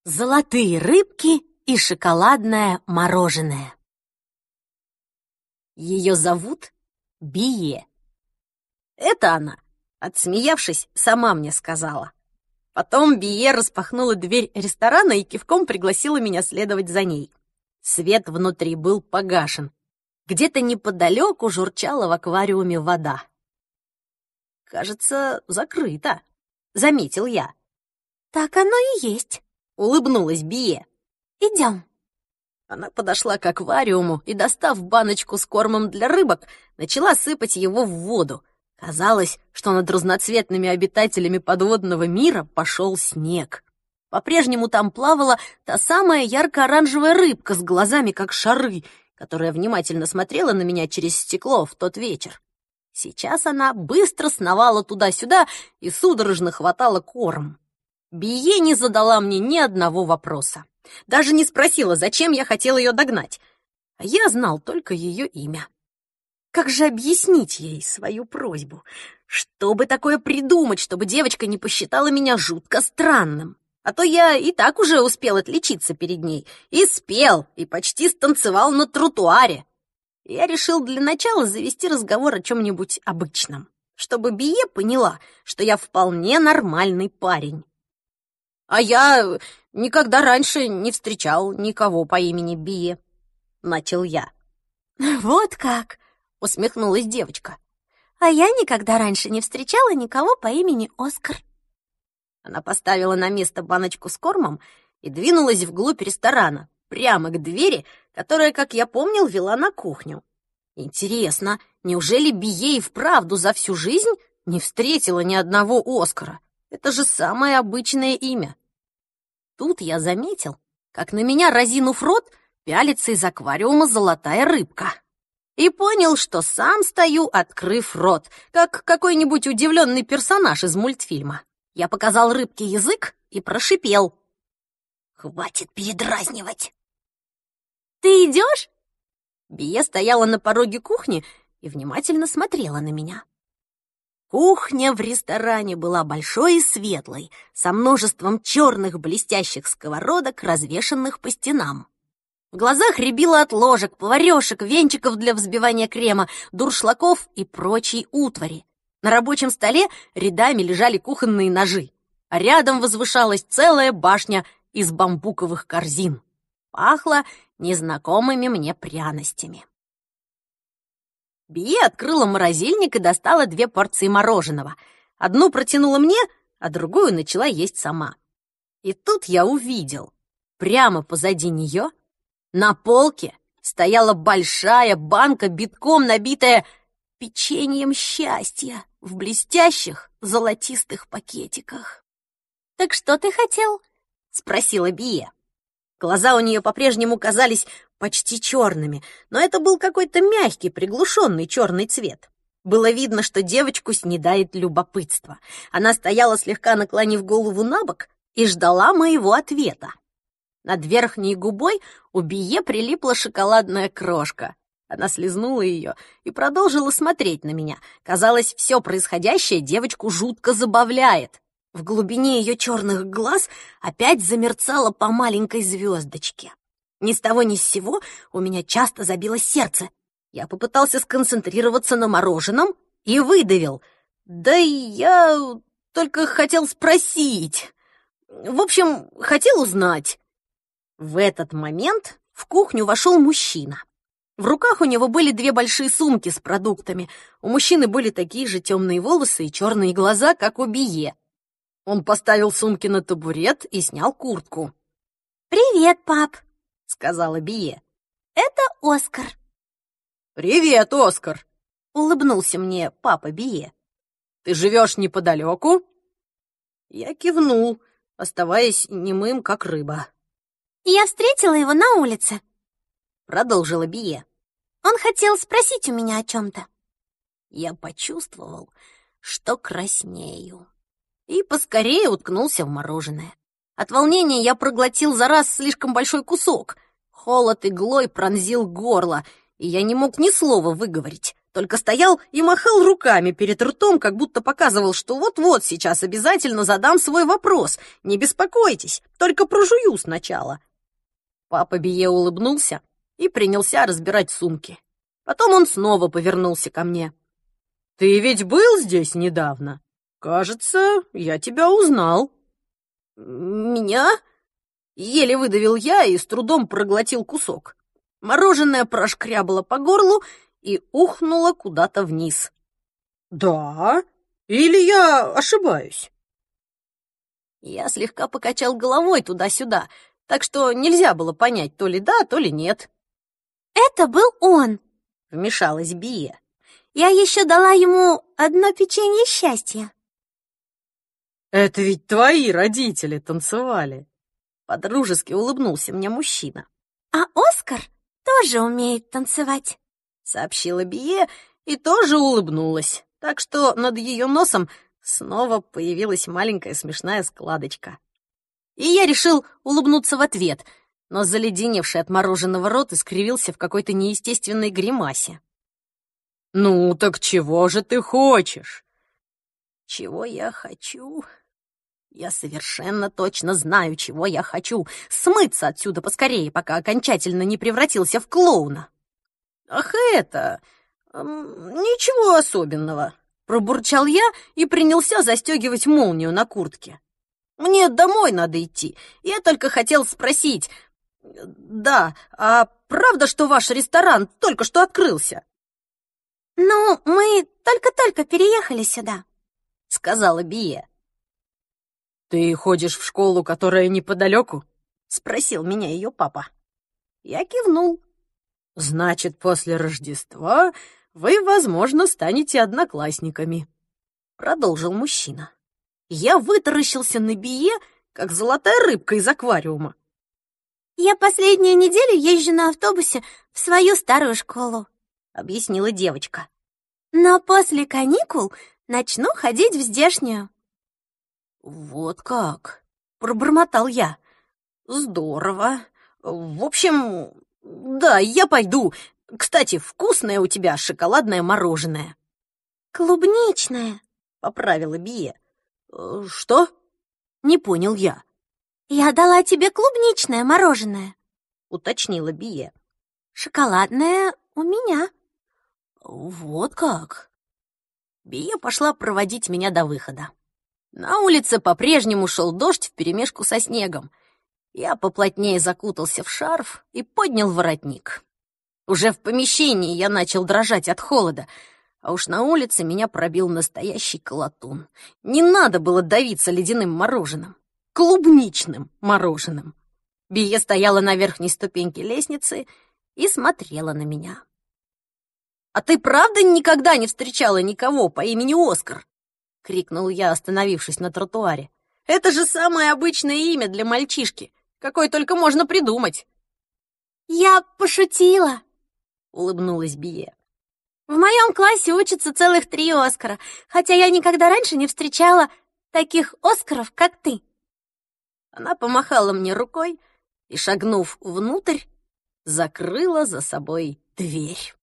Золотые рыбки и шоколадное мороженое. Ее зовут Бие. Это она, отсмеявшись, сама мне сказала. Потом Бие распахнула дверь ресторана и кивком пригласила меня следовать за ней. Свет внутри был погашен. Где-то неподалеку журчала в аквариуме вода. «Кажется, закрыто», — заметил я. «Так оно и есть», — улыбнулась Бие. «Идем». Она подошла к аквариуму и, достав баночку с кормом для рыбок, начала сыпать его в воду. Казалось, что над разноцветными обитателями подводного мира пошел снег. По-прежнему там плавала та самая ярко-оранжевая рыбка с глазами, как шары, которая внимательно смотрела на меня через стекло в тот вечер. Сейчас она быстро сновала туда-сюда и судорожно хватала корм. Бие не задала мне ни одного вопроса. Даже не спросила, зачем я хотел ее догнать. А я знал только ее имя. Как же объяснить ей свою просьбу? Что бы такое придумать, чтобы девочка не посчитала меня жутко странным? А то я и так уже успел отличиться перед ней. И спел, и почти станцевал на тротуаре. Я решил для начала завести разговор о чем-нибудь обычном, чтобы Бие поняла, что я вполне нормальный парень. «А я никогда раньше не встречал никого по имени Бие», — начал я. «Вот как!» — усмехнулась девочка. «А я никогда раньше не встречала никого по имени Оскар». Она поставила на место баночку с кормом и двинулась вглубь ресторана, прямо к двери, которая, как я помнил, вела на кухню. Интересно, неужели Бие и вправду за всю жизнь не встретила ни одного Оскара? Это же самое обычное имя. Тут я заметил, как на меня, разинув рот, пялится из аквариума золотая рыбка. И понял, что сам стою, открыв рот, как какой-нибудь удивленный персонаж из мультфильма. Я показал рыбке язык и прошипел: «Хватит передразнивать!» «Ты идешь?» Бие стояла на пороге кухни и внимательно смотрела на меня. Кухня в ресторане была большой и светлой, со множеством черных блестящих сковородок, развешанных по стенам. В глазах рябило от ложек, поварёшек, венчиков для взбивания крема, дуршлагов и прочей утвари. На рабочем столе рядами лежали кухонные ножи, а рядом возвышалась целая башня из бамбуковых корзин. Пахло незнакомыми мне пряностями. Бие открыла морозильник и достала 2 порции мороженого. Одну протянула мне, а другую начала есть сама. И тут я увидел, прямо позади нее на полке стояла большая банка, битком набитая печеньем счастья в блестящих золотистых пакетиках. «Так что ты хотел?» — спросила Бие. Глаза у нее по-прежнему казались почти черными, но это был какой-то мягкий, приглушенный черный цвет. Было видно, что девочку снедает любопытство. Она стояла, слегка наклонив голову набок, и ждала моего ответа. Над верхней губой у Бие прилипла шоколадная крошка. Она слизнула ее и продолжила смотреть на меня. Казалось, все происходящее девочку жутко забавляет. В глубине ее черных глаз опять замерцало по маленькой звездочке. Ни с того ни с сего у меня часто забилось сердце. Я попытался сконцентрироваться на мороженом и выдавил: «Да я только хотел спросить. В общем, хотел узнать». В этот момент в кухню вошел мужчина. В руках у него были 2 большие сумки с продуктами. У мужчины были такие же темные волосы и черные глаза, как у Бие. Он поставил сумки на табурет и снял куртку. «Привет, пап», — сказала Бие. «Это Оскар». «Привет, Оскар», — улыбнулся мне папа Бие. «Ты живешь неподалеку?» Я кивнул, оставаясь немым, как рыба. «Я встретила его на улице», — продолжила Бие. «Он хотел спросить у меня о чем-то». Я почувствовал, что краснею, и поскорее уткнулся в мороженое. От волнения я проглотил за раз слишком большой кусок. Холод иглой пронзил горло, и я не мог ни слова выговорить. только стоял и махал руками перед ртом, как будто показывал, что вот-вот сейчас обязательно задам свой вопрос. Не беспокойтесь, только прожую сначала. Папа Бие улыбнулся и принялся разбирать сумки. Потом он снова повернулся ко мне. «Ты ведь был здесь недавно? Кажется, я тебя узнал». «Меня?» — еле выдавил я и с трудом проглотил кусок. Мороженое прошкрябало по горлу и ухнуло куда-то вниз. «Да? Или я ошибаюсь?» Я слегка покачал головой туда-сюда, так что нельзя было понять, то ли да, то ли нет. «Это был он!» — вмешалась Бия. «Я еще дала ему одно печенье счастья». «Это ведь твои родители танцевали!» — подружески улыбнулся мне мужчина. «А Оскар тоже умеет танцевать», — сообщила Бие и тоже улыбнулась, так что над ее носом снова появилась маленькая смешная складочка. И я решил улыбнуться в ответ, но заледеневший от мороженого рот искривился в какой-то неестественной гримасе. «Ну, так чего же ты хочешь?» «Чего я хочу?» Я совершенно точно знаю, чего я хочу. Смыться отсюда поскорее, пока окончательно не превратился в клоуна. «Ах, это... ничего особенного», — пробурчал я и принялся застегивать молнию на куртке. «Мне домой надо идти. Я только хотел спросить... Да, а правда, что ваш ресторан только что открылся?» «Ну, мы только-только переехали сюда», — сказала Бия. «Ты ходишь в школу, которая неподалеку?» — спросил меня ее папа. Я кивнул. «Значит, после Рождества вы, возможно, станете одноклассниками», — продолжил мужчина. Я вытаращился на Бие, как золотая рыбка из аквариума. «Я последнюю неделю езжу на автобусе в свою старую школу», — объяснила девочка. «Но после каникул начну ходить в здешнюю». «Вот как!» — пробормотал я. «Здорово. В общем, да, я пойду. Кстати, вкусное у тебя шоколадное мороженое». «Клубничное», — поправила Бия. «Что?» — не понял я. «Я дала тебе клубничное мороженое», — уточнила Бия. «Шоколадное у меня». «Вот как!» Бия пошла проводить меня до выхода. На улице по-прежнему шел дождь вперемешку со снегом. Я поплотнее закутался в шарф и поднял воротник. Уже в помещении я начал дрожать от холода, а уж на улице меня пробил настоящий колотун. Не надо было давиться ледяным мороженым, клубничным мороженым. Бия стояла на верхней ступеньке лестницы и смотрела на меня. «А ты правда никогда не встречала никого по имени Оскар?» — крикнул я, остановившись на тротуаре. «Это же самое обычное имя для мальчишки, какое только можно придумать». «Я пошутила», — улыбнулась Бие. «В моем классе учатся целых 3 Оскара, хотя я никогда раньше не встречала таких Оскаров, как ты». Она помахала мне рукой и, шагнув внутрь, закрыла за собой дверь.